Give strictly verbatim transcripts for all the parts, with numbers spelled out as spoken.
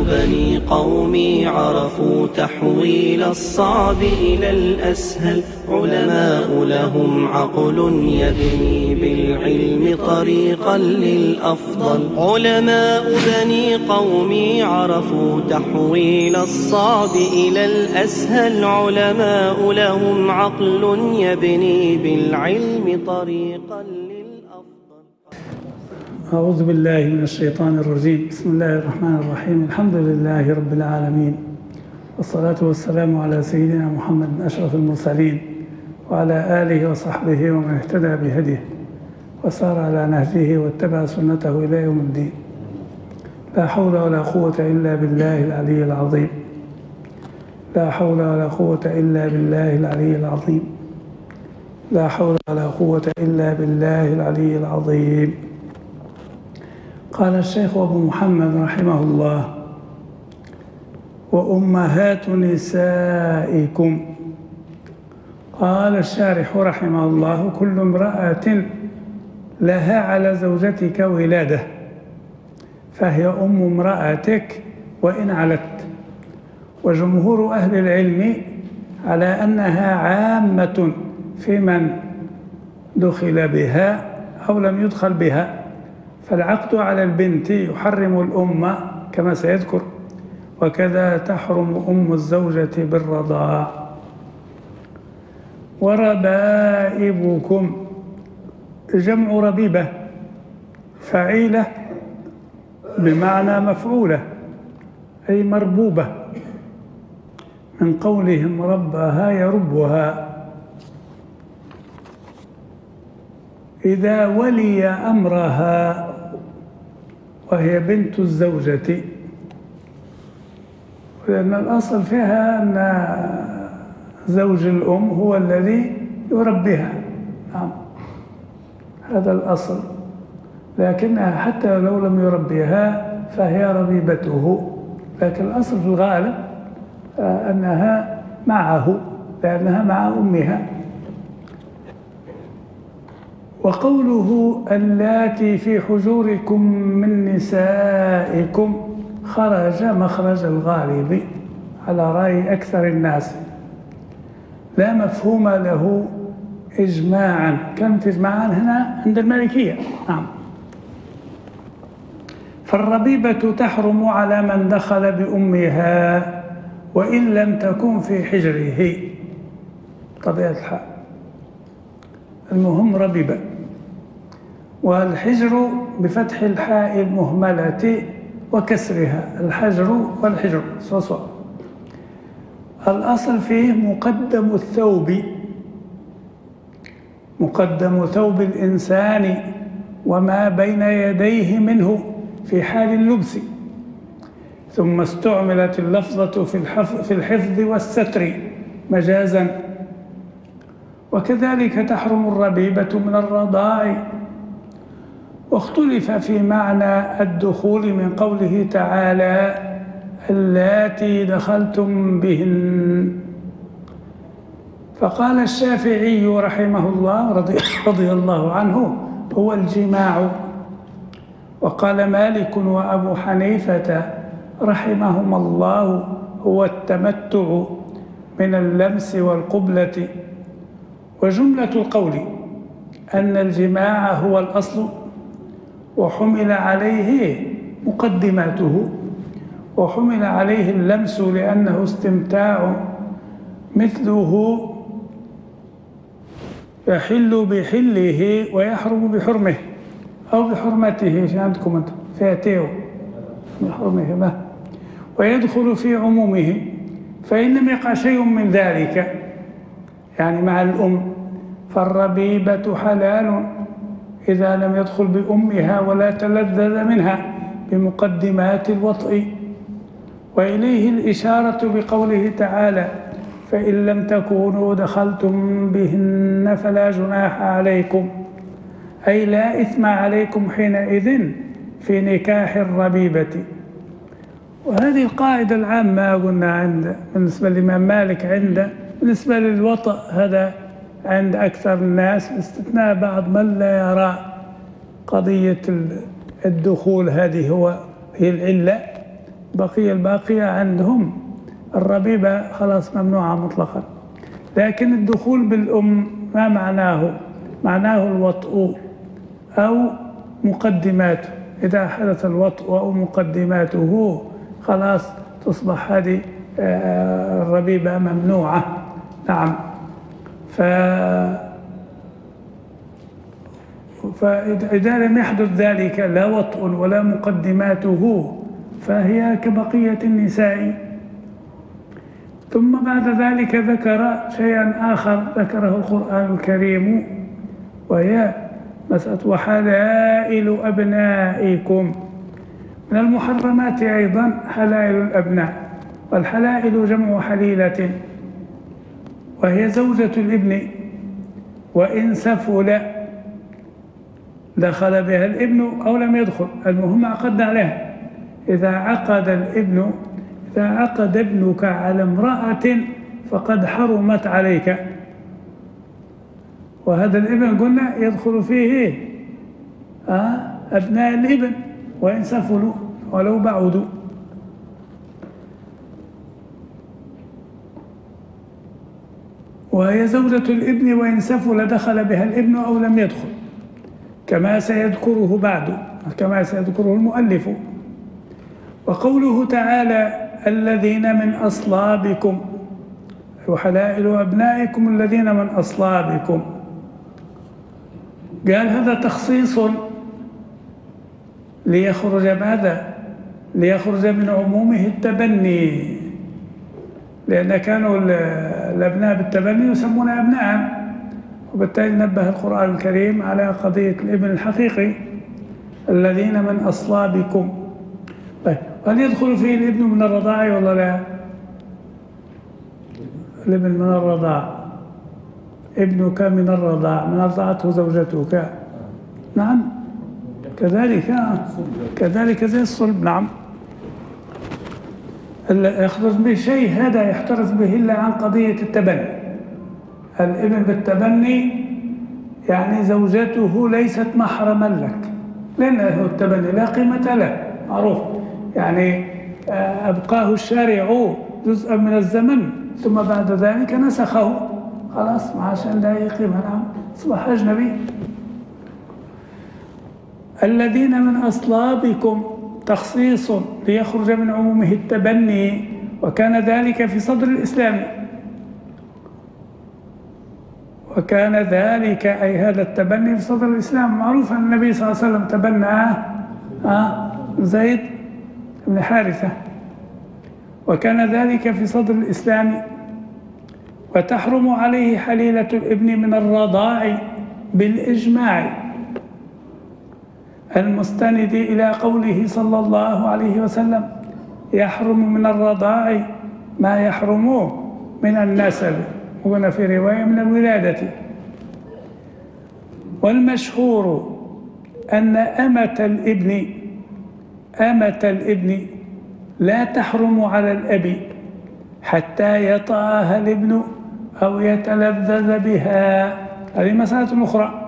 بني قومي عرفوا تحويل الصعب إلى الأسهل، علماء لهم عقل يبني بالعلم طريقا للأفضل. علماء بني قومي عرفوا تحويل الصعب إلى الأسهل، علماء لهم عقل يبني بالعلم طريقا للأفضل. أعوذ بالله من الشيطان الرجيم. بسم الله الرحمن الرحيم. الحمد لله رب العالمين، والصلاة والسلام على سيدنا محمد أشرف المرسلين وعلى آله وصحبه ومن اهتدى بهديه وسار على نهجه واتبع سنته إلى يوم الدين. لا حول ولا قوة إلا بالله العلي العظيم. لا حول ولا قوة إلا بالله العلي العظيم. لا حول ولا قوة إلا بالله العلي العظيم. قال الشيخ أبو محمد رحمه الله: وأمهات نسائكم. قال الشارح رحمه الله: كل امرأة لها على زوجتك ولادة فهي أم امرأتك وإن علت. وجمهور أهل العلم على أنها عامة في من دخل بها أو لم يدخل بها، فالعقد على البنت يحرم الأم كما سيذكر، وكذا تحرم أم الزوجة بالرضاع. وربائبكم جمع ربيبة، فعيلة بمعنى مفعولة أي مربوبة، من قولهم ربها يربها. إذا ولي أمرها وهي بنت الزوجة، لأن الأصل فيها أن زوج الأم هو الذي يربيها، نعم هذا الأصل، لكنها حتى لو لم يربيها فهي ربيبته، لكن الأصل في الغالب أنها معه لأنها مع أمها. وقوله اللاتي في حجوركم من نسائكم خرج مخرج الغالب على رأي أكثر الناس، لا مفهوم له إجماعا. كانت إجماعا هنا عند المالكية، نعم. فالربيبة تحرم على من دخل بأمها وإن لم تكن في حجره، طبيعة الحال، المهم ربيبة. والحجر بفتح الحاء المهملة وكسرها، الحجر والحجر سوا. الأصل فيه مقدم الثوب، مقدم ثوب الإنسان وما بين يديه منه في حال اللبس، ثم استعملت اللفظة في الحفظ والستر مجازا. وكذلك تحرم الربيبة من الرضاع. واختلف في معنى الدخول من قوله تعالى اللاتي دخلتم بهن. فقال الشافعي رحمه الله رضي, رضي الله عنه هو الجماع، وقال مالك وأبو حنيفة رحمهما الله هو التمتع من اللمس والقبلة. وجملة القول أن الجماع هو الأصل، وحمل عليه مقدماته، وحمل عليه اللمس لأنه استمتاع مثله يحل بحله ويحرم بحرمه أو بحرمته، في عندكم أنتم فاتيو بحرمه ما، ويدخل في عمومه. فإن لم يقع شيء من ذلك يعني مع الأم فالربيبة حلال إذا لم يدخل بأمها ولا تلذذ منها بمقدمات الوطء. وإليه الإشارة بقوله تعالى فإن لم تكونوا دخلتم بهن فلا جناح عليكم، أي لا إثم عليكم حينئذ في نكاح الربيبة. وهذه القاعدة العامة قلنا عند بالنسبة للإمام مالك، عنده بالنسبة للوطأ هذا عند أكثر الناس باستثناء بعض من لا يرى قضية الدخول هذه هو هي العلة، بقية الباقية عندهم الربيبة خلاص ممنوعة مطلقا. لكن الدخول بالأم ما معناه؟ معناه الوطء أو مقدماته. إذا حدث الوطء أو مقدماته خلاص تصبح هذه الربيبة ممنوعة. نعم. ف فإذا لم يحدث ذلك لا وطء ولا مقدماته فهي كبقية النساء. ثم بعد ذلك ذكر شيئا آخر ذكره القرآن الكريم، وهي مسألة وحلائل أبنائكم. من المحرمات أيضا حلائل الأبناء، والحلائل جمع حليلة، وهي زوجة الابن وإن سفل دخل بها الابن أو لم يدخل، المهم عقدنا عليها. إذا عقد الابن إذا عقد ابنك على امرأة فقد حرمت عليك، وهذا الابن قلنا يدخل فيه آه أبناء الابن وإن سفلوا ولو بعدوا. وهي زوجة الابن وإن سفل دخل بها الابن أو لم يدخل، كما سيذكره بعد، كما سيذكره المؤلف. وقوله تعالى الذين من أصلابكم، وحلائل أبنائكم الذين من أصلابكم، قال هذا تخصيص ليخرج ماذا؟ ليخرج من عمومه التبني، لأن كانوا الأبناء بالتبني يسمون أبناء، وبالتالي نبه القرآن الكريم على قضية الابن الحقيقي الذين من أصلابكم. طيب هل يدخل فيه الابن من الرضاعة ولا لا؟ الابن من الرضاعة، ابنك من الرضاعة، من أرضعته زوجتك. نعم كذلك كذلك زي الصلب. نعم يخرج به شيء هذا يحترز به إلا عن قضية التبني. الابن بالتبني يعني زوجته ليست محرما لك، لأنه التبني لا قيمة له، معروف يعني أبقاه الشارع جزءا من الزمن ثم بعد ذلك نسخه خلاص عشان لا يقيم. نعم أصبح أجنبي. الذين من أصلابكم تخصيص ليخرج من عمومه التبني، وكان ذلك في صدر الإسلام، وكان ذلك أي هذا التبني في صدر الإسلام. معروف أن النبي صلى الله عليه وسلم تبنى آه زيد بن حارثة، وكان ذلك في صدر الإسلام. وتحرم عليه حليلة الابن من الرضاع بالإجماع المستند إلى قوله صلى الله عليه وسلم يحرم من الرضاع ما يحرم من النسب، وهنا في رواية من الولادة. والمشهور أن أمة الابن أمة الابن لا تحرم على الأب حتى يطأها الابن أو يتلذذ بها، هذه مسألة أخرى.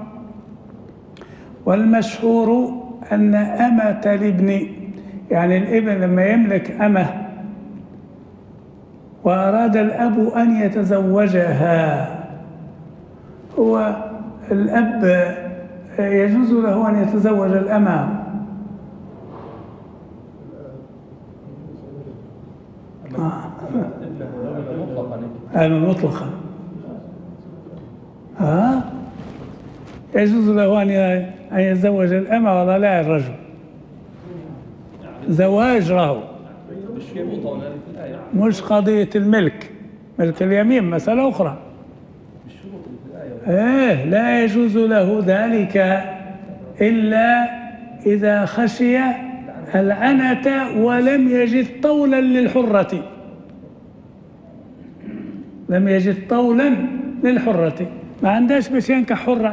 والمشهور أن أمة الابن يعني الابن لما يملك أمة وأراد الأب أن يتزوجها، هو الأب يجوز له أن يتزوج الأمة. أمة مطلقا ها يجوز له أن يتزوج الأمة ولا لا الرجل زواج له، مش قضية الملك، ملك اليمين مسألة أخرى. إيه لا يجوز له ذلك إلا إذا خشي العنة ولم يجد طولا للحرة، لم يجد طولا للحرة، ما عندهاش باش ينكح حرة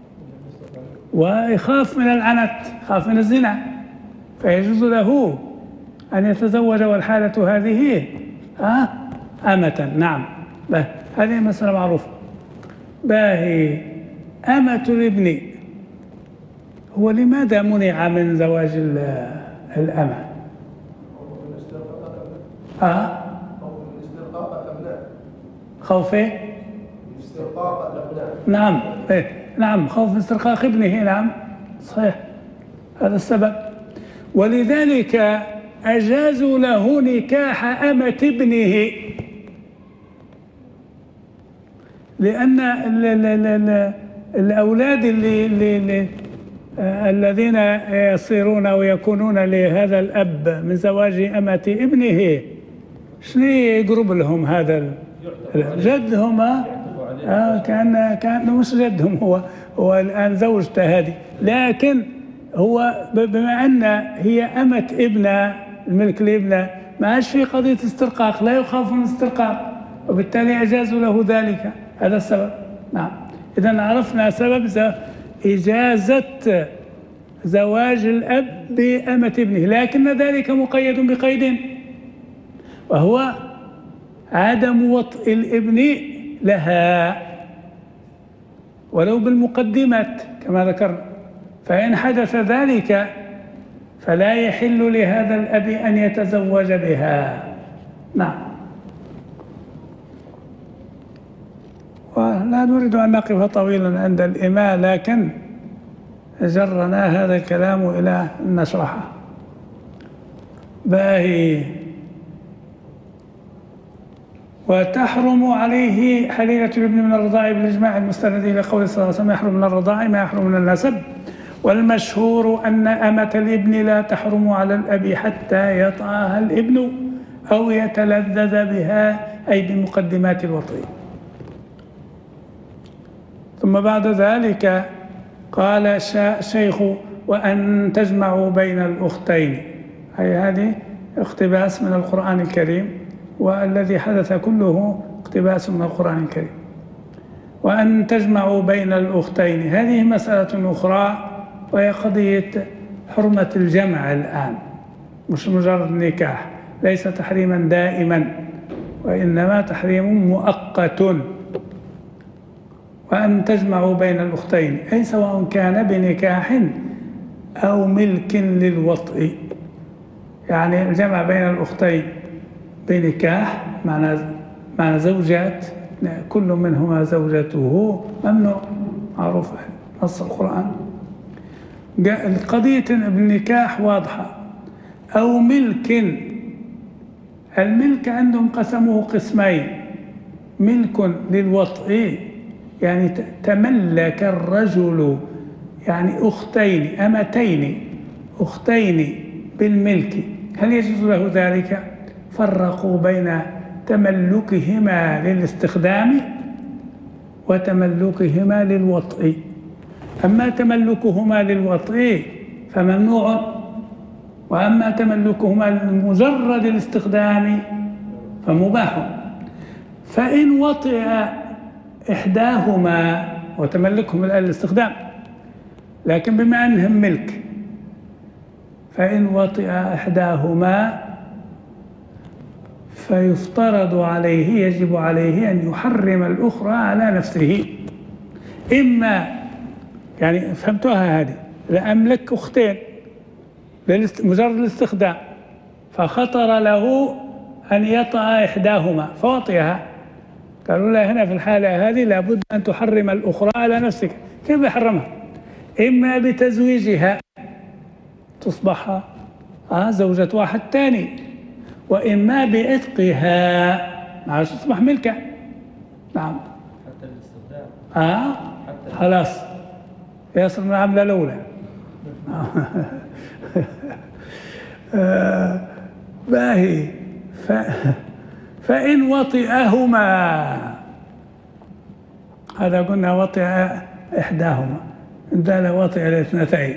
ويخاف من العنت، خاف من الزنا، فيجوز له أن يتزوج والحالة هذه أه؟ أمة. نعم هذه مسألة معروفة. باهي أمة الابن، هو لماذا منع من زواج الأمة؟ آه خوف إيه؟ استرقاق الأبناء. نعم إيه؟ نعم، خوف استرقاق ابنه. نعم صحيح، هذا السبب. ولذلك أجازوا له نكاح أمة ابنه، لأن ال ال ال الأولاد اللي, اللي, اللي آه الذين يصيرون أو يكونون لهذا الأب من زواج أمة ابنه، شنو يقرب لهم هذا جدهم؟ آه كان كان مش جدهم، هو هو الآن زوجته هذه، لكن هو بما أن هي أمة ابنه، الملك لابنه، ما عادش في قضية استرقاق، لا يخاف من استرقاق، وبالتالي أجازوا له ذلك. هذا السبب. نعم، إذا عرفنا سبب إجازة زواج الأب بأمة ابنه، لكن ذلك مقيد بقيد، وهو عدم وطء الابن لها ولو بالمقدمات كما ذكرنا. فإن حدث ذلك فلا يحل لهذا الأب أن يتزوج بها. نعم. ولا نريد أن نقف طويلا عند الإماء، لكن جرنا هذا الكلام إلى نشرحه. باهي. وتحرم عليه حليلة الابن من الرضاع بالإجماع المستند إلى قول صلى الله عليه وسلم: يحرم من الرضاع ما يحرم من النسب. والمشهور أن أمة الابن لا تحرم على الأب حتى يطأها الابن أو يتلذذ بها، أي بمقدمات الوطء. ثم بعد ذلك قال الشيخ: وأن تجمعوا بين الأختين، أي هذه اقتباس من القرآن الكريم، والذي حدث كله اقتباس من القرآن الكريم. وأن تجمعوا بين الأختين، هذه مسألة أخرى، وهي قضية حرمة الجمع الآن، مش مجرد نكاح، ليس تحريما دائما، وإنما تحريم مؤقت. وأن تجمعوا بين الأختين، أي سواء كان بنكاح أو ملك للوطء، يعني الجمع بين الأختين بنكاح معنى معنى زوجات، كل منهما زوجته ممنوع، معروف نص القرآن. قضية النكاح واضحة. أو ملك، الملك عندهم قسموه قسمين: ملك للوطء، يعني تملك الرجل يعني أختين أمتين أختين بالملك، هل يجوز له ذلك؟ فرقوا بين تملكهما للاستخدام وتملكهما للوطء. أما تملكهما للوطء فممنوع، وأما تملكهما لمجرد الاستخدام فمباح. فإن وطئ إحداهما، وتملكهم الآن الاستخدام، لكن بما أنهم ملك، فإن وطئ إحداهما فيفترض عليه، يجب عليه أن يحرم الأخرى على نفسه. إما يعني فهمتوها هذه، لأملك أختين مجرد الاستخدام، فخطر له أن يطأ إحداهما فوطئها، قالوا له هنا في الحالة هذه لابد أن تحرم الأخرى على نفسك. كيف يحرمها؟ إما بتزويجها تصبح آه زوجة واحد ثاني، وإما بعتقها ما تصبح ملكة. نعم، حتى الاستخدام. آه خلاص يصير من العملة الأولى. آه باهي. ف... فإن وطئهما، هذا قلنا وطئ إحداهما، إن دال وطئ الاثنتين،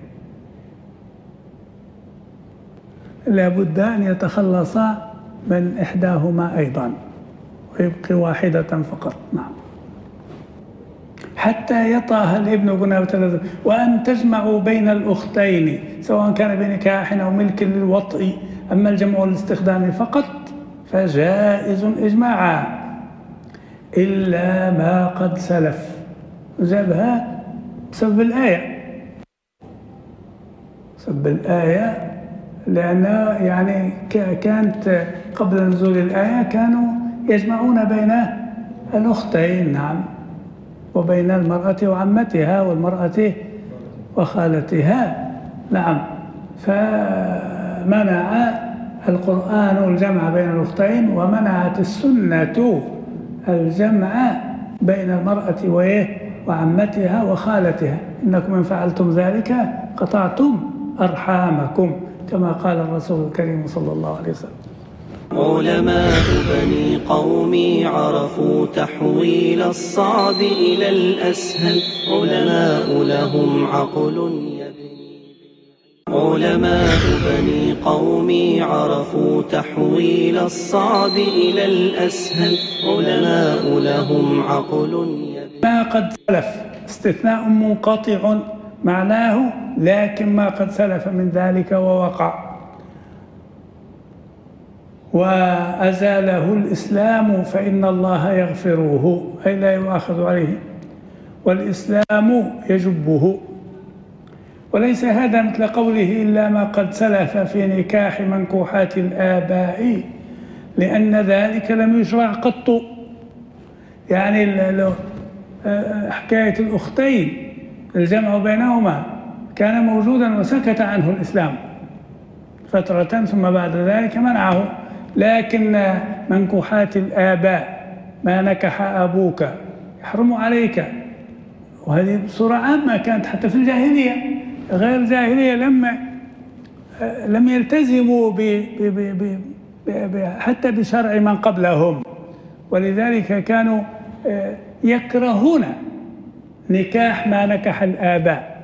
لابد أن يتخلص من إحداهما أيضا ويبقي واحدة فقط. نعم، حتى يطأها الابن. قلنا وأن تجمعوا بين الأختين سواء كان بنكاح أو ملك للوطء. أما الجمع والاستخدام فقط فجائز إجماعا إلا ما قد سلف. جابها بسبب الآية، بسبب الآية لأن يعني كانت قبل نزول الآية كانوا يجمعون بين الأختين، نعم، وبين المرأة وعمتها والمرأة وخالتها، نعم. فمنع القرآن الجمع بين الأختين، ومنعت السنة الجمع بين المرأة وعمتها وخالتها. إنكم إن فعلتم ذلك قطعتم أرحامكم، كما قال الرسول الكريم صلى الله عليه وسلم. علماء بني قومي عرفوا تحويل الصعب إلى الأسهل، علماء لهم عقل يبني علماء بني قومي عرفوا تحويل الصعب إلى الأسهل، علماء لهم عقل يبني ما قد سلف استثناء منقطع معناه لكن ما قد سلف من ذلك ووقع وأزاله الإسلام فإن الله يغفره، أي لا يؤاخذ عليه، والإسلام يجبه. وليس هذا مثل قوله إلا ما قد سلف في نكاح منكوحات الآباء، لأن ذلك لم يشرع قط. يعني حكاية الأختين الجمع بينهما كان موجودا وسكت عنه الإسلام فترة، ثم بعد ذلك منعه. لكن منكوحات الآباء، ما نكح أبوك يحرم عليك، وهذه بصورة عامة كانت حتى في الجاهلية. غير الجاهلية لما لم يلتزموا ب ب ب ب حتى بشرع من قبلهم، ولذلك كانوا يكرهون نكاح ما نكح الآباء.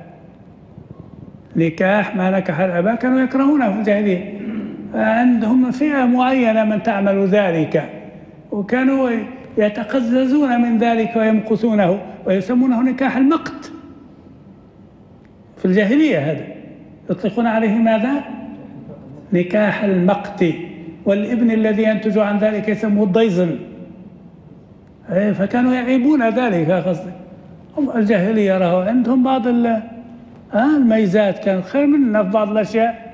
نكاح ما نكح الآباء كانوا يكرهونه في الجاهلية، عندهم فئة معينة من تعمل ذلك، وكانوا يتقززون من ذلك ويمقتونه ويسمونه نكاح المقت في الجاهلية. هذا يطلقون عليه ماذا؟ نكاح المقت. والابن الذي ينتج عن ذلك يسموه الضيزن. فكانوا يعيبون ذلك قصدي. هم الجاهلية رأوا عندهم بعض الميزات كانت خير مننا في بعض الأشياء.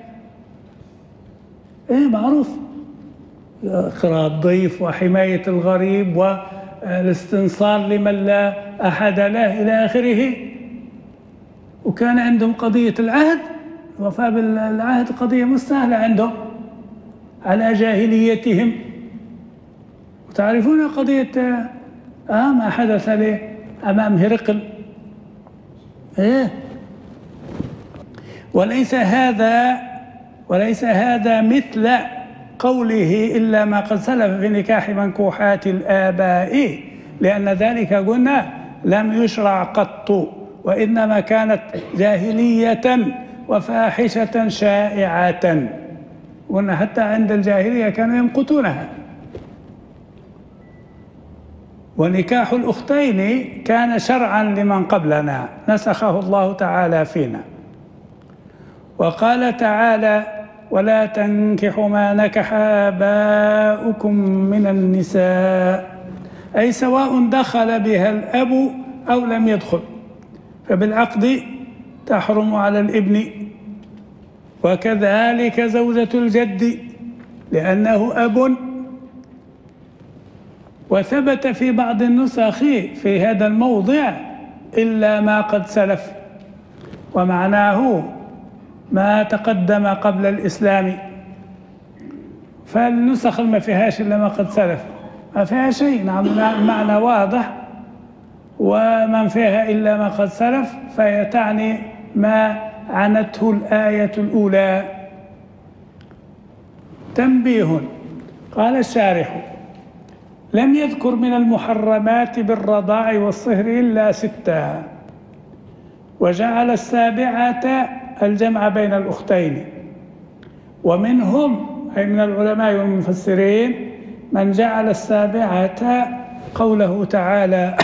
إيه معروف، إكرام الضيف وحماية الغريب والاستنصار لمن لا أحد له إلى آخره. وكان عندهم قضية العهد، الوفاء بالعهد قضية مستاهلة عندهم على جاهليتهم. وتعرفون قضية آه ما حدث له أمام هرقل. إيه وليس هذا وليس هذا مثل قوله إلا ما قد سلف في نكاح منكوحات الآباء، لأن ذلك قلنا لم يشرع قط، وإنما كانت جاهلية وفاحشة شائعة، قلنا حتى عند الجاهلية كانوا يمقتونها. ونكاح الأختين كان شرعا لمن قبلنا نسخه الله تعالى فينا، وقال تعالى ولا تنكحوا ما نكح آباؤكم من النساء، أي سواء دخل بها الأب أو لم يدخل، فبالعقد تحرم على الابن. وكذلك زوجة الجد لأنه أب. وثبت في بعض النسخ في هذا الموضع إلا ما قد سلف، ومعناه ما تقدم قبل الإسلام. فالنسخ ما فيهاش إلا ما قد سلف ما فيها شيء، نعم المعنى واضح. ومن فيها إلا ما قد سلف فهي تعني ما عنته الآية الأولى. تنبيه، قال الشارح لم يذكر من المحرمات بالرضاع والصهر إلا ستة، وجعل السابعة الجمع بين الأختين. ومنهم أي من العلماء والمفسرين من جعل السابعة قوله تعالى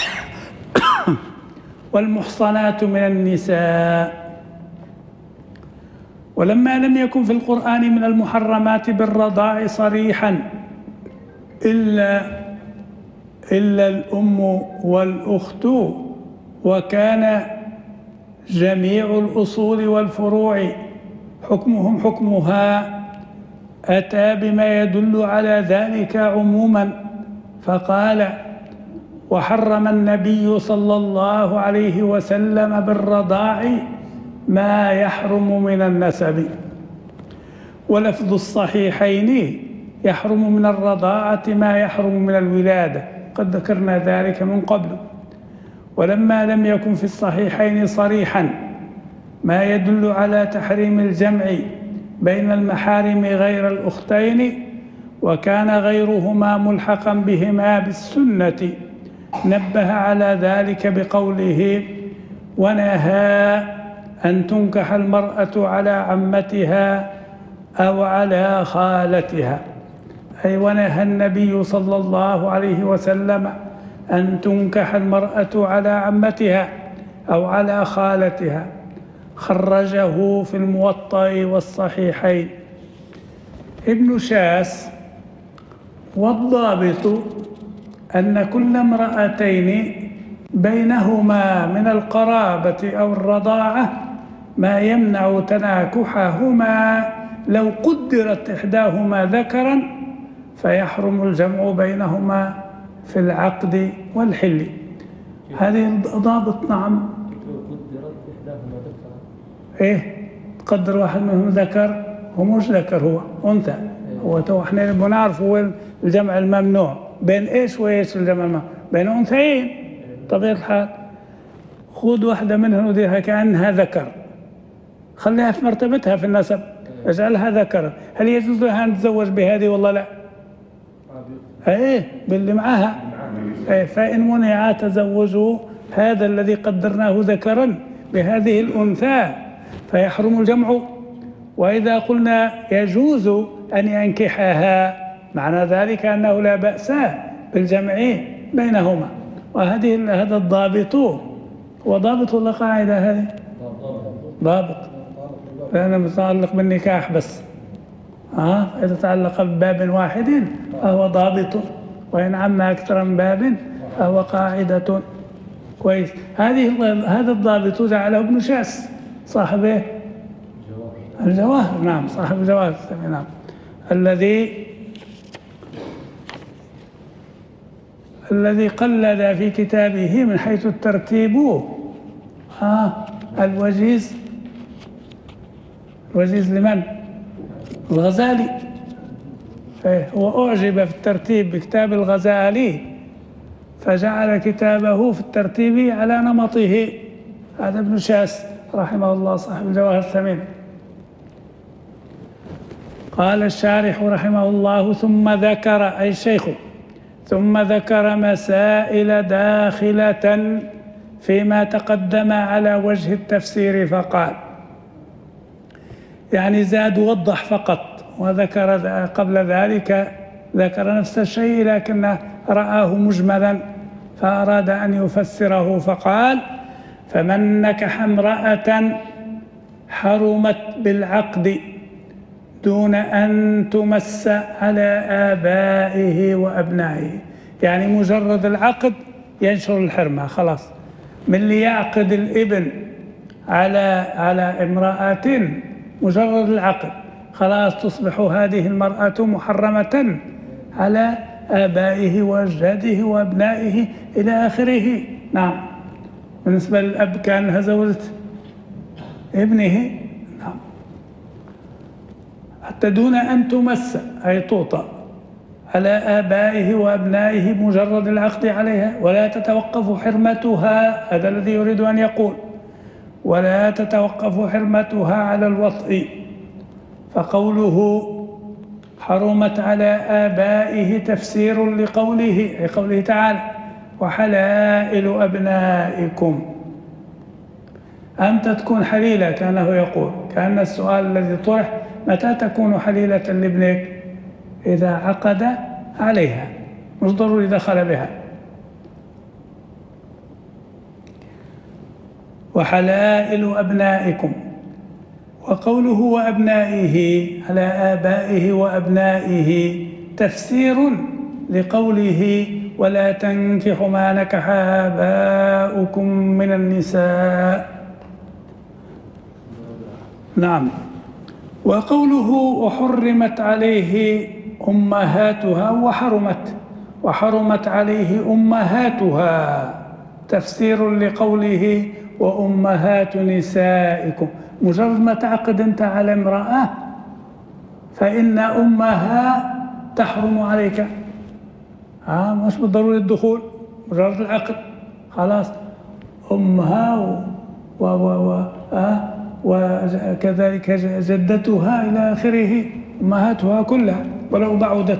والمحصنات من النساء. ولما لم يكن في القرآن من المحرمات بالرضاع صريحا إلا إلا الأم والأخت، وكان جميع الأصول والفروع حكمهم حكمها أتى بما يدل على ذلك عموما فقال: وحرم النبي صلى الله عليه وسلم بالرضاع ما يحرم من النسب. ولفظ الصحيحين يحرم من الرضاعة ما يحرم من الولادة، قد ذكرنا ذلك من قبل. ولما لم يكن في الصحيحين صريحا ما يدل على تحريم الجمع بين المحارم غير الأختين، وكان غيرهما ملحقا بهما بالسنة، نبه على ذلك بقوله: ونهى أن تنكح المرأة على عمتها أو على خالتها، أي ونهى النبي صلى الله عليه وسلم أن تنكح المرأة على عمتها أو على خالتها. خرجه في الموطأ والصحيحين ابن شاس. والضابط أن كل امرأتين بينهما من القرابة أو الرضاعة ما يمنع تناكحهما لو قدرت إحداهما ذكرا، فيحرم الجمع بينهما في العقد والحل. هذه ضابط. نعم. قدرت إحداهما ذكرا. إيه، تقدر واحد منهم ذكر، هو مش ذكر، هو أنثى. هو تو احنا بنعرف هو الجمع الممنوع بين إيش وإيش. الجمع الممنوع بين أنثيين طبيعة الحال. خذ واحدة منهم وديها كأنها ذكر، خليها في مرتبتها في النسب، اجعلها ذكر. هل يجوز لها أن تتزوج بهذه والله لا؟ ايه، باللي معها. ايه، فإن منع تزوج هذا الذي قدرناه ذكرا بهذه الأنثى فيحرم الجمع. وإذا قلنا يجوز أن ينكحها معنى ذلك أنه لا بأس بالجمع بينهما. وهذه هذا الضابط هو ضابط ولا قاعدة؟ هذه ضابط، لأنه متعلق بالنكاح بس. آه إذا تعلق بباب واحد فهو ضابط، وإن عم أكثر من باب فهو قاعدة. كويس. هذه هذا الضابط جعله ابن شاس صاحبه الجواهر. نعم، صاحب الجواهر. نعم، الذي الذي قلد في كتابه من حيث الترتيب آه الوجيز. الوجيز لمن؟ الغزالي. إيه، هو أعجب في الترتيب بكتاب الغزالي فجعل كتابه في الترتيب على نمطه. هذا ابن شاس رحمه الله صاحب الجواهر الثمينة. قال الشارح رحمه الله: ثم ذكر، أي الشيخ، ثم ذكر مسائل داخلة فيما تقدم على وجه التفسير فقال، يعني زاد وضح فقط، وذكر قبل ذلك ذكر نفس الشيء لكن رآه مجملا فأراد أن يفسره فقال: فمن نكح امرأة حرمت بالعقد دون أن تمس على آبائه وأبنائه، يعني مجرد العقد ينشر الحرمة خلاص. من اللي يعقد الابن على على امرأة مجرد العقد خلاص تصبح هذه المرأة محرمة على آبائه وأجداده وأبنائه إلى آخره. نعم. بالنسبة للأب كان زوجة ابنه. نعم. حتى دون أن تمس، أي توطأ على آبائه وأبنائه مجرد العقد عليها، ولا تتوقف حرمتها. هذا الذي يريد أن يقول: ولا تتوقف حرمتها على الوطء. فقوله حرمت على آبائه تفسير لقوله، أي قوله تعالى: وحلائل أبنائكم. أمتى تكون حليلة؟ كأنه يقول، كأن السؤال الذي طرح: متى تكون حليلة لابنك؟ إذا عقد عليها، مش ضروري دخل بها. وحلائل أبنائكم. وقوله وأبنائه على آبائه وأبنائه تفسير لقوله: ولا تنكحوا ما نكح آباؤكم من النساء. نعم. وقوله وحرمت عليه أمهاتها وحرمت وحرمت عليه أمهاتها تفسير لقوله وأمهات نسائكم. مجرد ما تعقد أنت على امرأة فإن أمها تحرم عليك، آه مش بالضروري الدخول، مجرد العقد خلاص أمها و و و آه وكذلك جدتها إلى آخره، أمهاتها كلها ولو بعدت.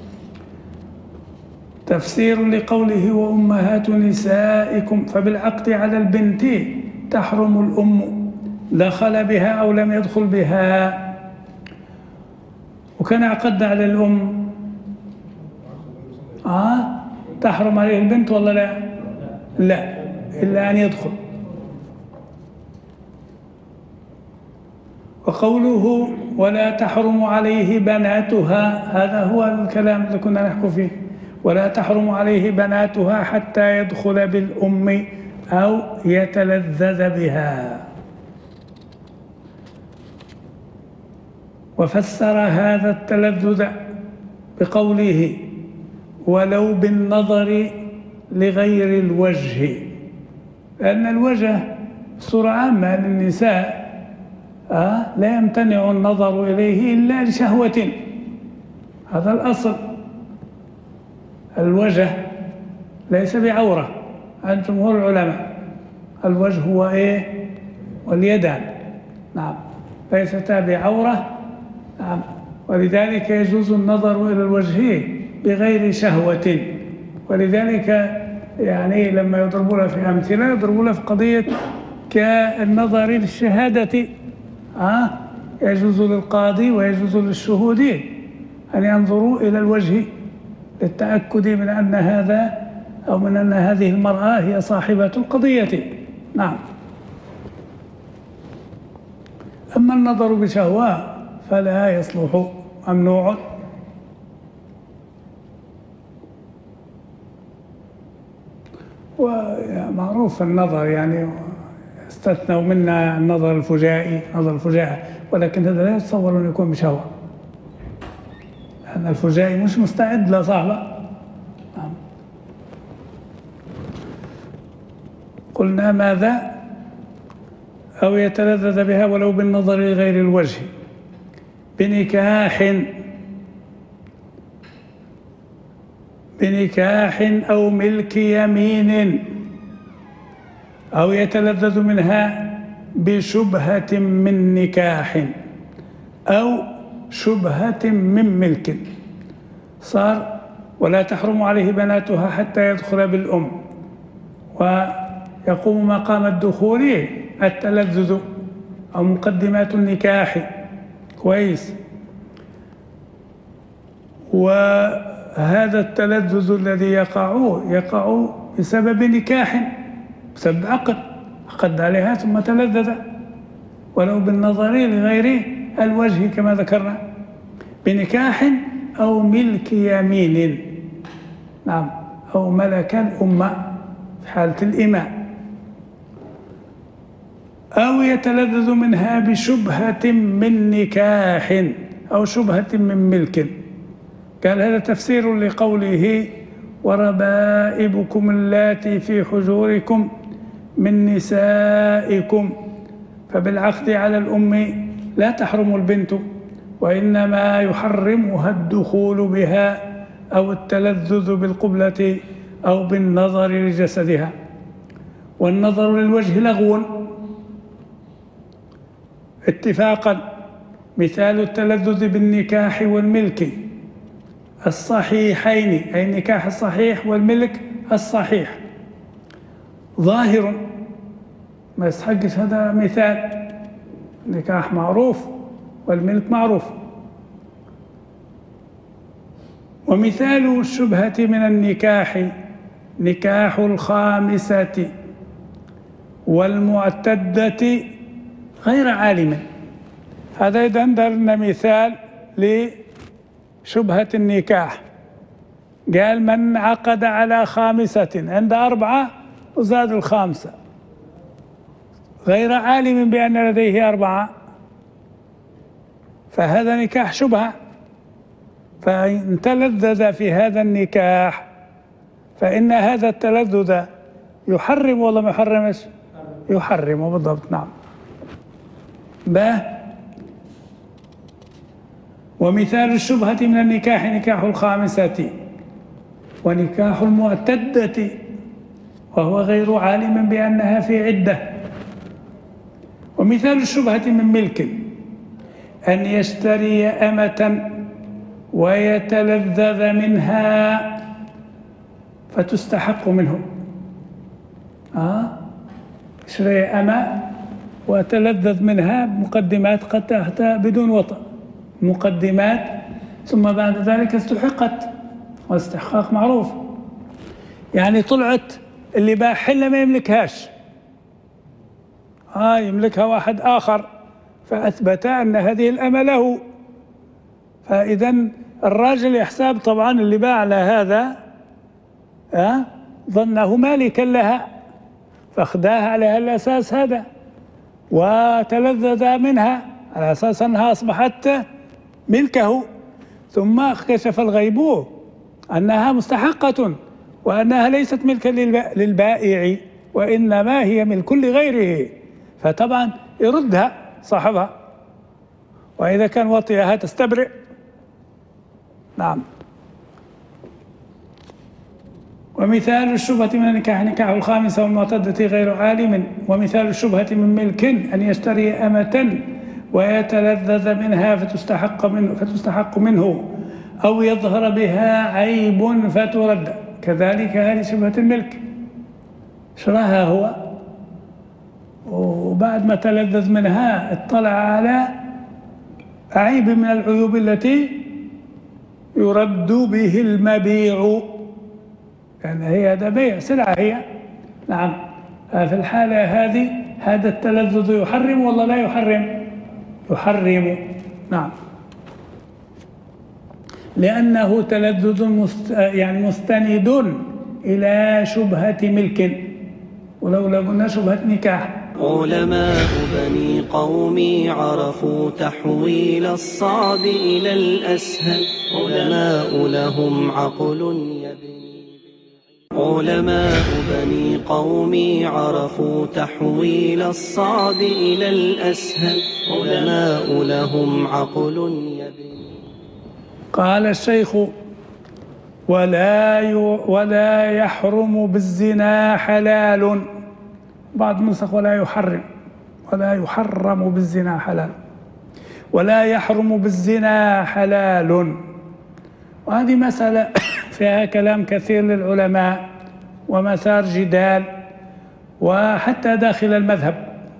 تفسير لقوله وأمهات نسائكم، فبالعقد على البنت تحرم الأم دخل بها أو لم يدخل بها. وكان عقد على الأم آه تحرم عليه البنت ولا لا؟ لا، إلا أن يدخل. وقوله ولا تحرم عليه بناتها، هذا هو الكلام اللي كنا نحكي فيه، ولا تحرم عليه بناتها حتى يدخل بالأم أو يتلذذ بها. وفسر هذا التلذذ بقوله ولو بالنظر لغير الوجه، لأن الوجه بصورة عامة للنساء آه لا يمتنع النظر إليه إلا لشهوة، هذا الأصل. الوجه ليس بعورة عند جمهور العلماء، الوجه هو إيه؟ واليدان، نعم، ليستا بعورة، نعم، ولذلك يجوز النظر إلى الوجه بغير شهوة. ولذلك يعني لما يضربون في أمثلة يضربون في قضية كالنظر للشهادة، آه يجوز للقاضي ويجوز للشهود أن ينظروا إلى الوجه للتأكد من أن هذا أو من أن هذه المرأة هي صاحبة القضية، نعم. أما النظر بشهوة فلا يصلح، ممنوع. ومعروف النظر يعني استثنوا منا النظر الفجائي، نظر الفجاءة، ولكن هذا لا يتصور أن يكون بشهوة، لأن الفجائي مش مستعد لصاحبه. نعم. قلنا ماذا؟ أو يتلذذ بها ولو بالنظر لغير الوجه بنكاح بنكاح أو ملك يمين، أو يتلذذ منها بشبهة من نكاح أو شبهة من ملك. صار ولا تحرم عليه بناتها حتى يدخل بالأم، ويقوم مقام الدخول التلذذ أو مقدمات النكاح، كويس. وهذا التلذذ الذي يقع يقع بسبب نكاح، بسبب عقد عقد عليها ثم تلذذ، ولو بالنظر لغير الوجه كما ذكرنا، بنكاح أو ملك يمين، نعم، أو ملك الأمة في حالة الإماء، أو يتلذذ منها بشبهة من نكاح أو شبهة من ملك. قال هذا تفسير لقوله وربائبكم اللاتي في حجوركم من نسائكم، فبالعقد على الأم لا تحرم البنت، وإنما يحرمها الدخول بها أو التلذذ بالقبلة أو بالنظر لجسدها. والنظر للوجه لغو اتفاقا، مثال التلذذ بالنكاح والملك الصحيحين، أي النكاح الصحيح والملك الصحيح، ظاهر ما يستحقش هذا مثال، نكاح معروف والملك معروف. ومثال الشبهة من النكاح نكاح الخامسة والمعتدة غير عالم. هذا إذا درنا مثال لشبهة النكاح، قال من عقد على خامسة عند أربعة وزاد الخامسة غير عالم بأن لديه أربعة، فهذا نكاح شبهة. فإن تلذذ في هذا النكاح فإن هذا التلذذ يحرم ولا ما يحرمش؟ يحرم بالضبط. نعم. ب ومثال الشبهة من النكاح نكاح الخامسة ونكاح المعتدة وهو غير عالم بأنها في عدة. ومثال الشبهة من ملك أن يشتري أمة ويتلذذ منها فتستحق منه. آه يشتري أمة وتلذذ منها بمقدمات قد تحتها بدون وطأ، مقدمات، ثم بعد ذلك استحقت، والاستحقاق معروف. يعني طلعت اللي باع حلة ما يملكهاش، آه يملكها واحد آخر، فأثبت أن هذه الأمة له. فإذا الراجل يحسب طبعا اللي باع لهذا آه ظنه مالكا لها فأخذاها على هالأساس هذا وتلذذ منها على أساس أنها أصبحت ملكه، ثم كشف الغيب أنها مستحقة وأنها ليست ملكا للبائع وإنما هي ملك لغيره، فطبعا يردها صاحبها، وإذا كان وطئها تستبرئ. نعم. ومثال الشبهة من النكاح نكاح الخامسة والمعتدة غير عالم. ومثال الشبهة من ملك أن يشتري أمة ويتلذذ منها فتستحق منه, فتستحق منه أو يظهر بها عيب فترد. كذلك هذه شبهة الملك، شراها هو وبعد ما تلذذ منها اطلع على عيب من العيوب التي يرد به المبيع، يعني هي هذا بيع سلعة هي. نعم. في الحالة هذه هذا التلذذ يحرم ولا لا يحرم؟ يحرم. نعم. لأنه تلذذ مست يعني مستند إلى شبهة ملك، ولولا قلنا شبهة نكاح. علماء بني قومي عرفوا تحويل الصعب إلى الأسهل، علماء لهم عقل يبني. علماء بني قومي عرفوا تحويل الصعب إلى الأسهل، علماء لهم عقل يبني. قال الشيخ: ولا ولا يحرم بالزنا حلال. بعض نسخ ولا يحرم، ولا يحرم بالزنا حلال، ولا يحرم بالزنا حلال. وهذه مسألة فيها كلام كثير للعلماء ومسار جدال وحتى داخل المذهب.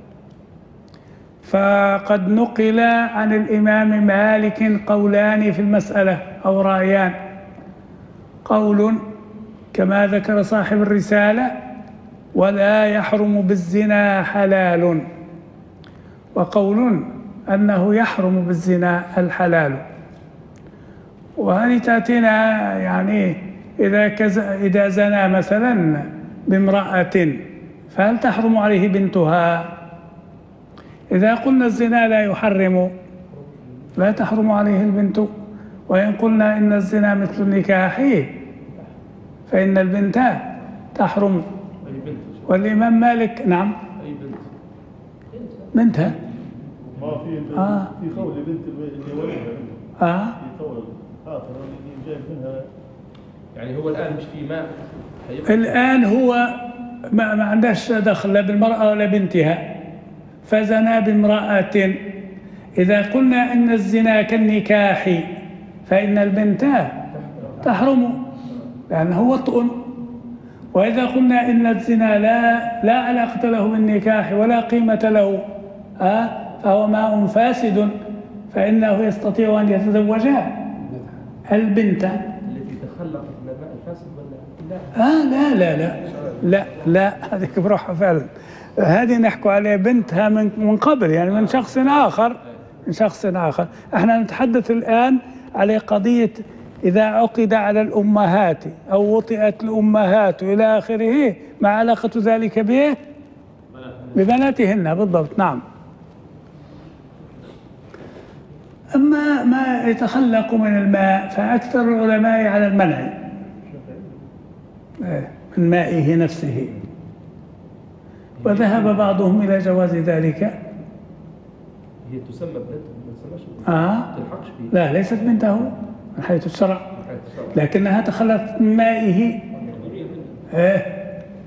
فقد نقل عن الإمام مالك قولان في المسألة أو رأيان. قول كما ذكر صاحب الرسالة: ولا يحرم بالزنا حلال، وقول أنه يحرم بالزنا الحلال. وهذه تأتينا يعني إذا كز إذا زنى مثلا بامرأة فهل تحرم عليه بنتها؟ إذا قلنا الزنا لا يحرم لا تحرم عليه البنت، وإن قلنا إن الزنا مثل النكاح فإن البنت تحرم. والإمام مالك نعم أي بنت بنتها ما في آه. في قول بنت اللي ولدها آه. في قول آخر اللي جايب منها. يعني هو الآن مش في ماء الآن هو ما, ما عندهاش دخل لا بالمرأة ولا بنتها، فزنا بامرأة. إذا قلنا إن الزنا كالنكاح فإن البنت تحرم لأنه وطء. وإذا قلنا إن الزنا لا لا علاقة له بالنكاح ولا قيمة له آه فهو ماء فاسد، فإنه يستطيع أن يتزوج البنت التي تخلقت من الماء الفاسد ولا لا؟ آه لا لا لا لا لا هذيك بروحها فعلا. هذه نحكوا عليها بنتها من من قبل، يعني من شخص آخر من شخص آخر. احنا نتحدث الآن على قضية إذا عقد على الأمهات أو وطئت الأمهات إلى آخره، ما علاقة ذلك به؟ ببناتهن بالضبط. نعم. أما ما يتخلق من الماء فأكثر العلماء على المنع من مائه نفسه، وذهب بعضهم إلى جواز ذلك. هي تسمى بنته ما تسمىش آه تلحقش فيه. لا، ليست بنته من حيث الشرع، لكنها تخلت من مائه. إيه.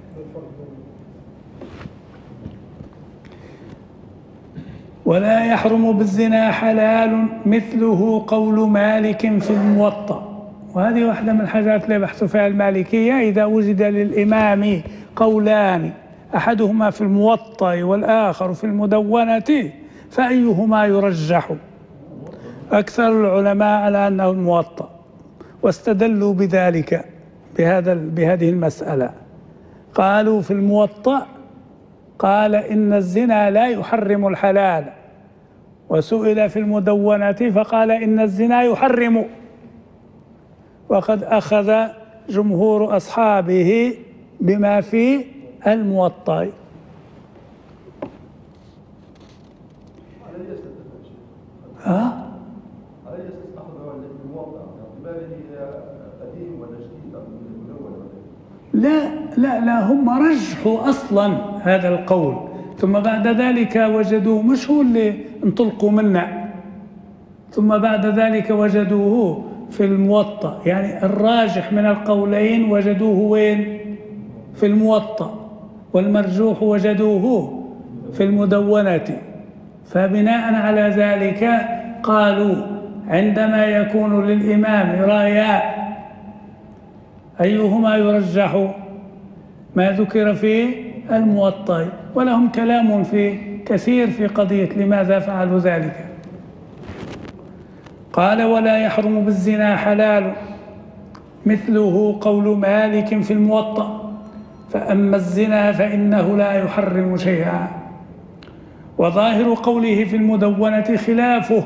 ولا يحرم بالزنا حلال مثله قول مالك في الموطأ. وهذه واحدة من الحاجات اللي بحثوا فيها المالكية، إذا وجد للإمام قولان أحدهما في الموطأ والآخر في المدونة فأيهما يرجح؟ أكثر العلماء على أنه الموطأ، واستدلوا بذلك بهذا بهذه المسألة. قالوا في الموطأ قال إن الزنا لا يحرم الحلال، وسئل في المدونة فقال إن الزنا يحرم، وقد أخذ جمهور أصحابه بما في الموطأ. ها؟ لا لا لا، هم رجحوا أصلا هذا القول، ثم بعد ذلك وجدوه، مش هو اللي انطلقوا منه، ثم بعد ذلك وجدوه في الموطأ. يعني الراجح من القولين وجدوه وين؟ في الموطأ، والمرجوح وجدوه في المدونة. فبناء على ذلك قالوا عندما يكون للإمام رايان أيهما يرجح؟ ما ذكر في الموطأ، ولهم كلام في كثير في قضية لماذا فعلوا ذلك. قال ولا يحرم بالزنا حلال مثله قول مالك في الموطأ، فأما الزنا فإنه لا يحرم شيئا. وظاهر قوله في المدونة خلافه،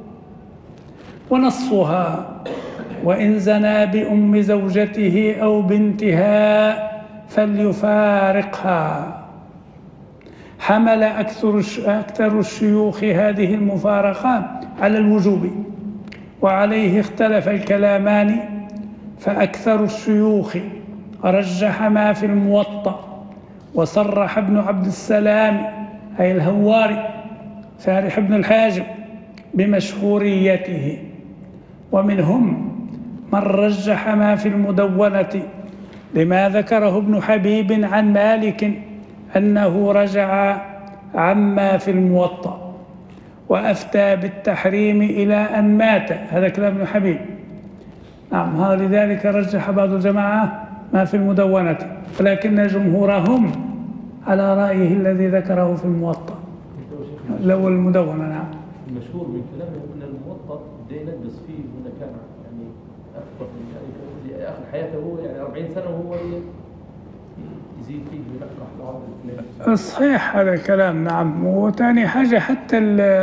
ونصها وإن زنى بأم زوجته أو بنتها فليفارقها. حمل أكثر أكثر الشيوخ هذه المفارقة على الوجوب، وعليه اختلف الكلامان، فأكثر الشيوخ رجح ما في الموطأ، وصرح ابن عبد السلام أي الهواري فارح بن الحاجب بمشهوريته، ومنهم من رجح ما في المدونة لما ذكره ابن حبيب عن مالك أنه رجع عما في الموطأ، وأفتى بالتحريم إلى أن مات. هذا كلام ابن حبيب. نعم، لذلك رجح بعض الجماعة ما في المدونة، ولكن جمهورهم على رأيه الذي ذكره في الموطأ لو المدونة. نعم، المشهور من كلامه أن الموطأ بده ينقص فيه وإنه كان يعني أكثر من يعني آخر حياته هو يعني أربعين سنة وهو يزيد فيه وينقح بعض الاثنين. صحيح هذا الكلام. نعم، وثاني حاجة حتى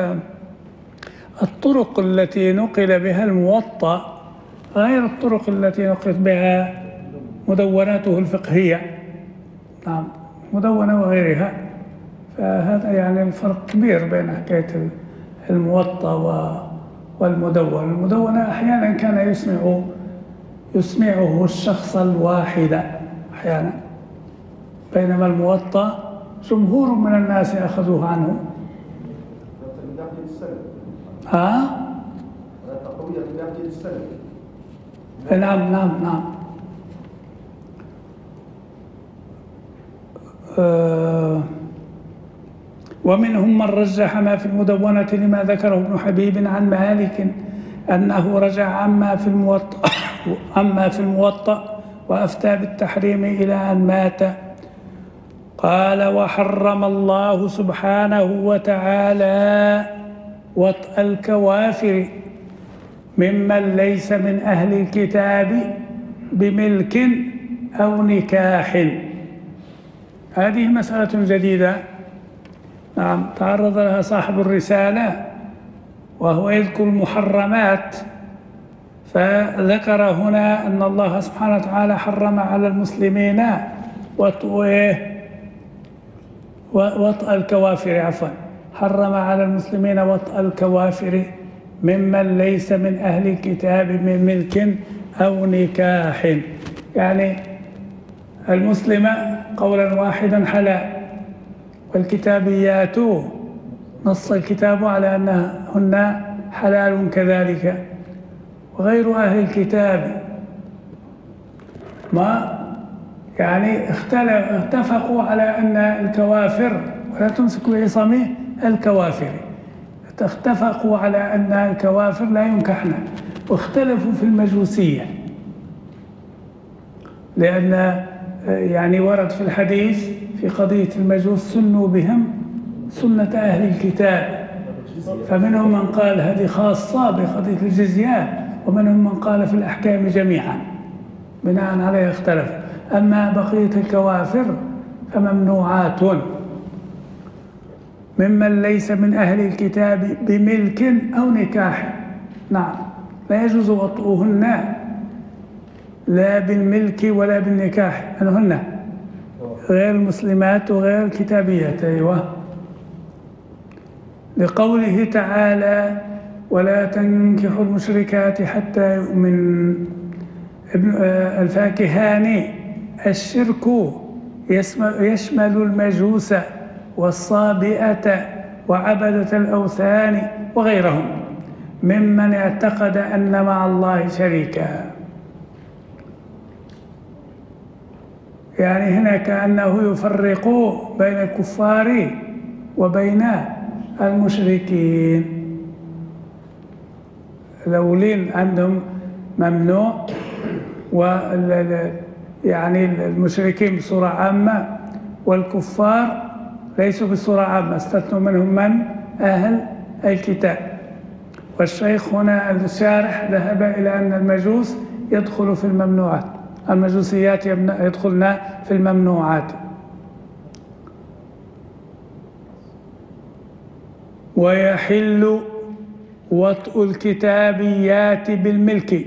الطرق التي نقل بها الموطأ غير الطرق التي نقلت بها مدوناته الفقهية. نعم، مدونة وغيرها. فهذا يعني الفرق كبير بين حكاية الموطأ والمدون. المدونة أحيانا كان يسمع يسمعه الشخص الواحد أحيانا، بينما الموطأ جمهور من الناس أخذوه عنه. ها؟ نعم نعم نعم. أه ومنهم من رجح ما في المدونة لما ذكره ابن حبيب عن مالك أنه رجع عما في الموطأ عما في الموطأ وأفتى بالتحريم إلى أن مات. قال وحرم الله سبحانه وتعالى وطأ الكوافر ممن ليس من أهل الكتاب بملك أو نكاح. هذه مسألة جديدة. نعم، تعرض لها صاحب الرسالة وهو يذكر المحرمات، فذكر هنا أن الله سبحانه وتعالى حرم على المسلمين وطأ الكوافر عفوا حرم على المسلمين وطأ الكوافر ممن ليس من أهل الكتاب من ملك أو نكاح. يعني المسلمة قولا واحدا حلال، والكتابيات نص الكتاب على أنهن حلال كذلك، وغير أهل الكتاب ما يعني اتفقوا على أن الكوافر، ولا تمسك بعصم الكوافر، اتفقوا على أن الكوافر لا ينكحن، واختلفوا في المجوسية، لأن يعني ورد في الحديث في قضية المجوس سنوا بهم سنة أهل الكتاب، فمنهم من قال هذه خاصة بقضية الجزيات، ومنهم من قال في الأحكام جميعا، بناء عليه اختلف. أما بقية الكوافر فممنوعات ممن ليس من أهل الكتاب بملك أو نكاح. نعم، لا يجوز وطئهن لا بالملك ولا بالنكاح، منهن غير المسلمات وغير الكتابيات. أيوة، لقوله تعالى ولا تنكحوا المشركات حتى يؤمن. ابن الفاكهاني الشرك يشمل المجوس والصابئة وعبدة الأوثان وغيرهم ممن اعتقد أن مع الله شريكا. يعني هنا كأنه يفرق بين الكفار وبين المشركين. الأولين عندهم ممنوع، و يعني المشركين بصورة عامة، والكفار ليسوا بصورة عامة، استثنوا منهم من أهل الكتاب. والشيخ هنا الشارح ذهب إلى أن المجوس يدخل في الممنوعات، المجوسيات يدخلن في الممنوعات. ويحل وطء الكتابيات بالملك،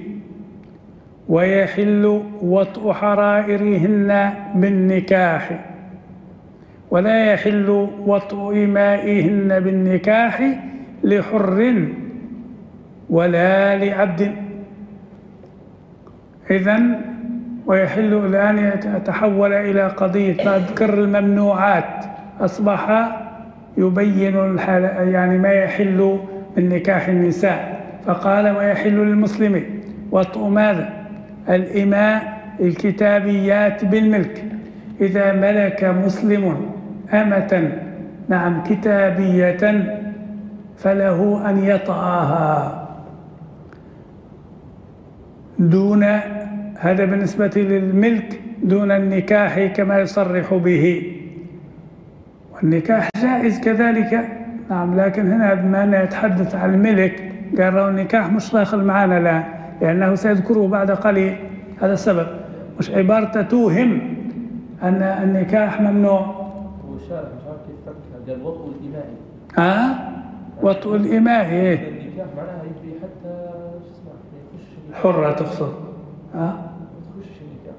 ويحل وطء حرائرهن بالنكاح، ولا يحل وطء إمائهن بالنكاح لحر ولا لعبد. إذن ويحل الآن يتحول إلى قضية بعد ذكر الممنوعات، أصبح يبين يعني ما يحل من نكاح النساء، فقال ويحل للمسلم وطء ماذا؟ الإماء الكتابيات بالملك، إذا ملك مسلم أمة نعم كتابية فله أن يطأها دون، هذا بالنسبة للملك، دون النكاح كما يصرح به. والنكاح جائز كذلك نعم، لكن هنا بما أنه يتحدث عن الملك قال له النكاح مش داخل معنا الآن، لأنه سيذكره بعد قليل. هذا السبب، مش عبارة توهم أن النكاح ممنوع. هو الشارع مش عارف كيف فكها، قال وطء الإمائي. آه وطء الإمائي إيه؟ النكاح معناها يجري حتى شو اسمه يخش حرة تقصد. آه تخش النكاح.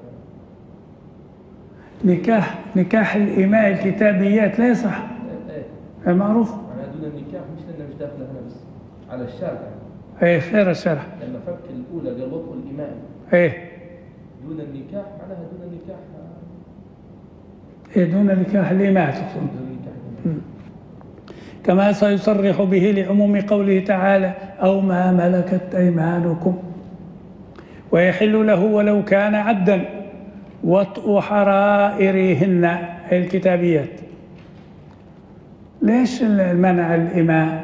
نكاح نكاح الإماء الكتابيات لا يصح. إيه معروف. معناها دون النكاح، مش لأنه مش داخل هنا بس على الشارع يعني. إيه خير الشرح. لما فك الأولى قال وطء الإمائي. إيه دون النكاح معناها دون النكاح. إيه دون نكاح الإماء تقصد. دون النكاح. كما سيصرح به لعموم قوله تعالى أو ما ملكت أيمانكم. ويحل له ولو كان عبدا وطء حرائرهن أي الكتابيات. ليش المنع الإماء؟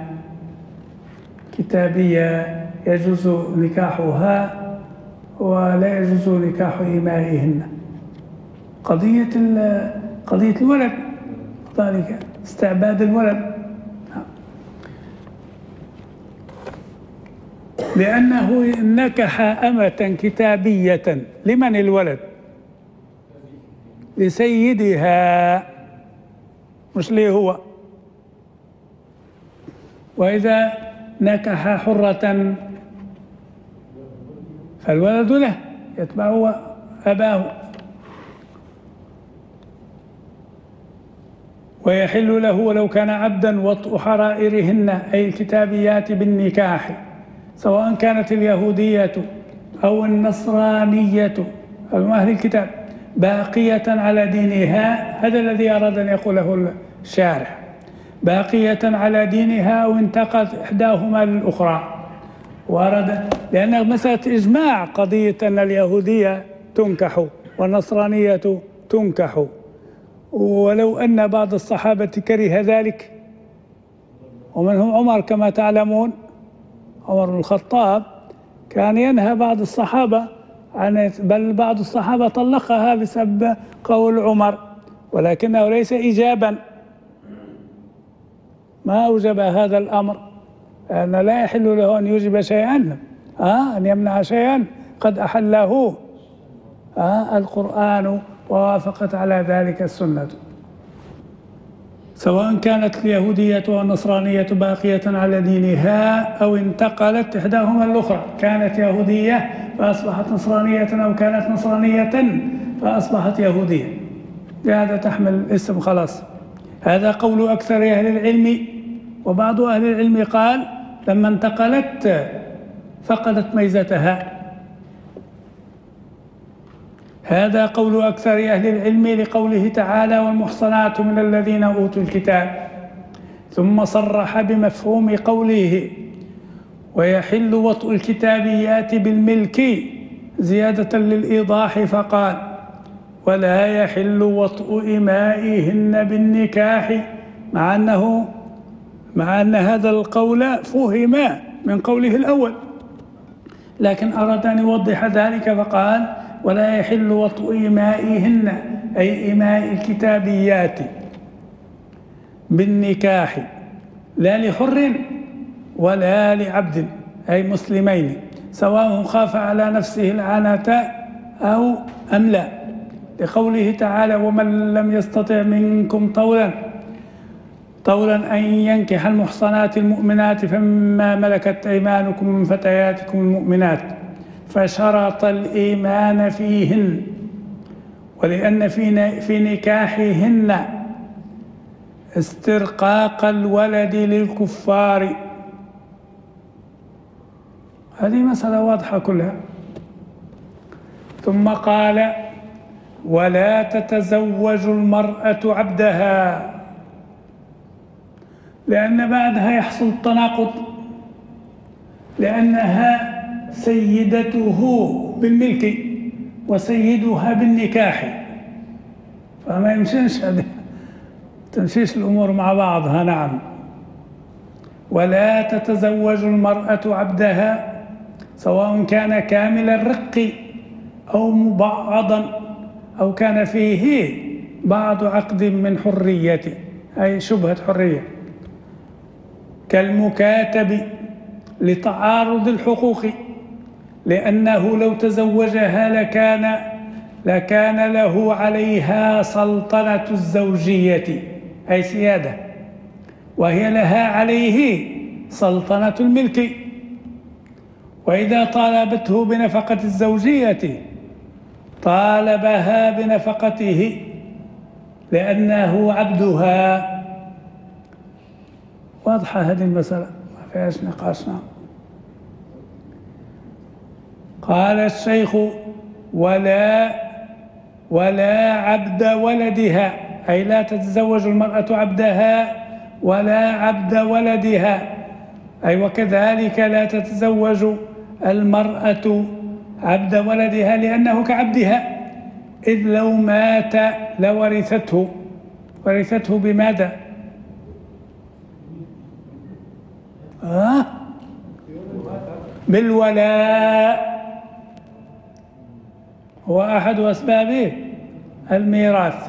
كتابية يجوز نكاحها ولا يجوز نكاح إمائهن. قضية قضية الولد ذلك استعباد الولد، لأنه نكح أمة كتابية. لمن الولد؟ لسيدها مش ليه هو. وإذا نكح حرة فالولد له يتبع أباه. ويحل له ولو كان عبدا وطء حرائرهن أي الكتابيات بالنكاح سواء كانت اليهودية أو النصرانية أو أهل الكتاب باقية على دينها، هذا الذي أراد أن يقوله الشارح، باقية على دينها أو انتقلت إحداهما للأخرى. وأراد لأن مسألة إجماع قضية أن اليهودية تنكح والنصرانية تنكح، ولو أن بعض الصحابة كره ذلك ومنهم عمر كما تعلمون، عمر بن الخطاب كان ينهى بعض الصحابة عن، بل بعض الصحابة طلقها بسبب قول عمر، ولكنه ليس إيجابا، ما أوجب هذا الأمر، أن لا يحل له أن يوجب شيئا آه أن يمنع شيئا قد أحله آه القرآن ووافقت على ذلك السنة. سواء كانت اليهودية والنصرانية باقية على دينها أو انتقلت إحداهما الأخرى، كانت يهودية فأصبحت نصرانية أو كانت نصرانية فأصبحت يهودية، لهذا تحمل الاسم خلاص. هذا قول أكثر أهل العلم، وبعض أهل العلم قال لما انتقلت فقدت ميزتها. هذا قول أكثر أهل العلم لقوله تعالى والمحصنات من الذين أوتوا الكتاب، ثم صرح بمفهوم قوله ويحل وطء الكتابيات بالملك زيادة للإيضاح فقال ولا يحل وطء إمائهن بالنكاح، مع أنه مع أن هذا القول فهم من قوله الأول، لكن أراد أن يوضح ذلك فقال ولا يحل وطء إمائهن أي إماء الكتابيات بالنكاح، لا لحر ولا لعبد أي مسلمين، سواء خاف على نفسه العنة أو أم لا، لقوله تعالى ومن لم يستطع منكم طولا طولا أن ينكح المحصنات المؤمنات فمما ملكت أيمانكم من فتياتكم المؤمنات، فشرط الإيمان فيهن، ولأن في في نكاحهن استرقاق الولد للكفار. هذه مسألة واضحة كلها. ثم قال ولا تتزوج المرأة عبدها، لأن بعدها يحصل التناقض، لأنها سيدته بالملك وسيدها بالنكاح، فما يمشيش هذه تمشيش الأمور مع بعضها. نعم. ولا تتزوج المرأة عبدها سواء كان كامل الرق أو مبعضا أو كان فيه بعض عقد من حرية أي شبهة حرية، كالمكاتب لتعارض الحقوق، لأنه لو تزوجها لكان لكان له عليها سلطنة الزوجية أي سيادة، وهي لها عليه سلطنة الملك، وإذا طالبته بنفقة الزوجية طالبها بنفقته لأنه عبدها. واضحة هذه المسألة ما فيهاش نقاش. نعم. قال الشيخ ولا ولا عبد ولدها أي لا تتزوج المرأة عبدها ولا عبد ولدها، أي وكذلك لا تتزوج المرأة عبد ولدها لأنه كعبدها، إذ لو مات لورثته. ورثته بماذا؟ آه؟ بالولاء، هو أحد أسباب الميراث،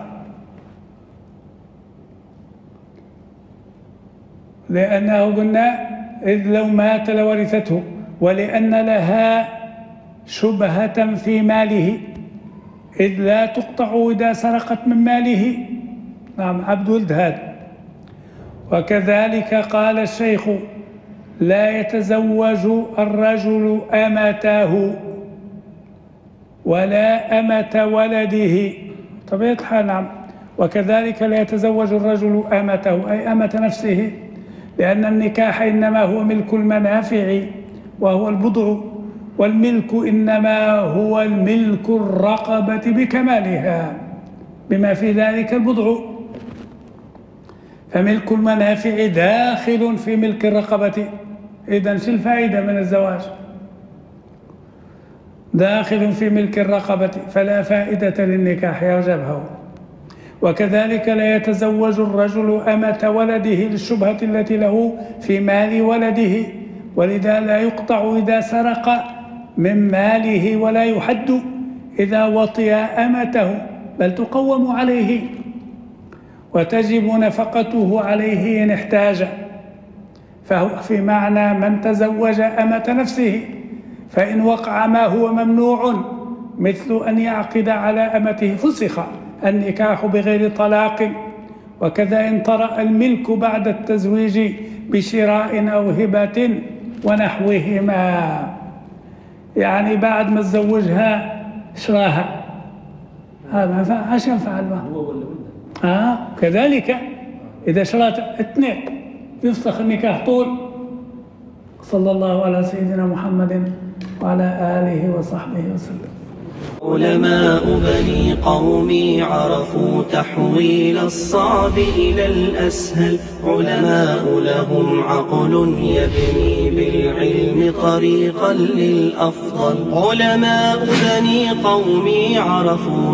لأنه قلنا إذ لو مات لورثته، ولأن لها شبهة في ماله، إذ لا تقطع إذا سرقت من ماله. نعم. عبد ولد هذا. وكذلك قال الشيخ لا يتزوج الرجل أمته ولا أمة ولده، طبيعة الحال. نعم. وكذلك لا يتزوج الرجل أمته أي أمة نفسه، لأن النكاح إنما هو ملك المنافع وهو البضع، والملك إنما هو الملك الرقبة بكمالها بما في ذلك البضع. فملك المنافع داخل في ملك الرقبة. إذن شو الفائدة من الزواج؟ داخل في ملك الرقبة، فلا فائدة للنكاح يرجبه. وكذلك لا يتزوج الرجل أمة ولده للشبهة التي له في مال ولده، ولذا لا يقطع إذا سرق من ماله، ولا يحد إذا وطئ أمته، بل تقوم عليه وتجب نفقته عليه إن احتاج، فهو في معنى من تزوج أمة نفسه. فإن وقع ما هو ممنوع مثل أن يعقد على أمته فسخ النكاح بغير طلاق. وكذا إن طرأ الملك بعد التزويج بشراء أو هبة ونحوهما، يعني بعد ما تزوجها شراها، هذا ما ينفعش ينفعل معه. هو ولا ولده؟ آه كذلك إذا شرات اثنين يفسخ النكاح طول. صلى الله على سيدنا محمد وعلى آله وصحبه وسلم. علماء بني قومي عرفوا تحويل الصعب إلى الأسهل. علماء لهم عقل يبني بالعلم طريقا للأفضل. علماء بني قومي عرفوا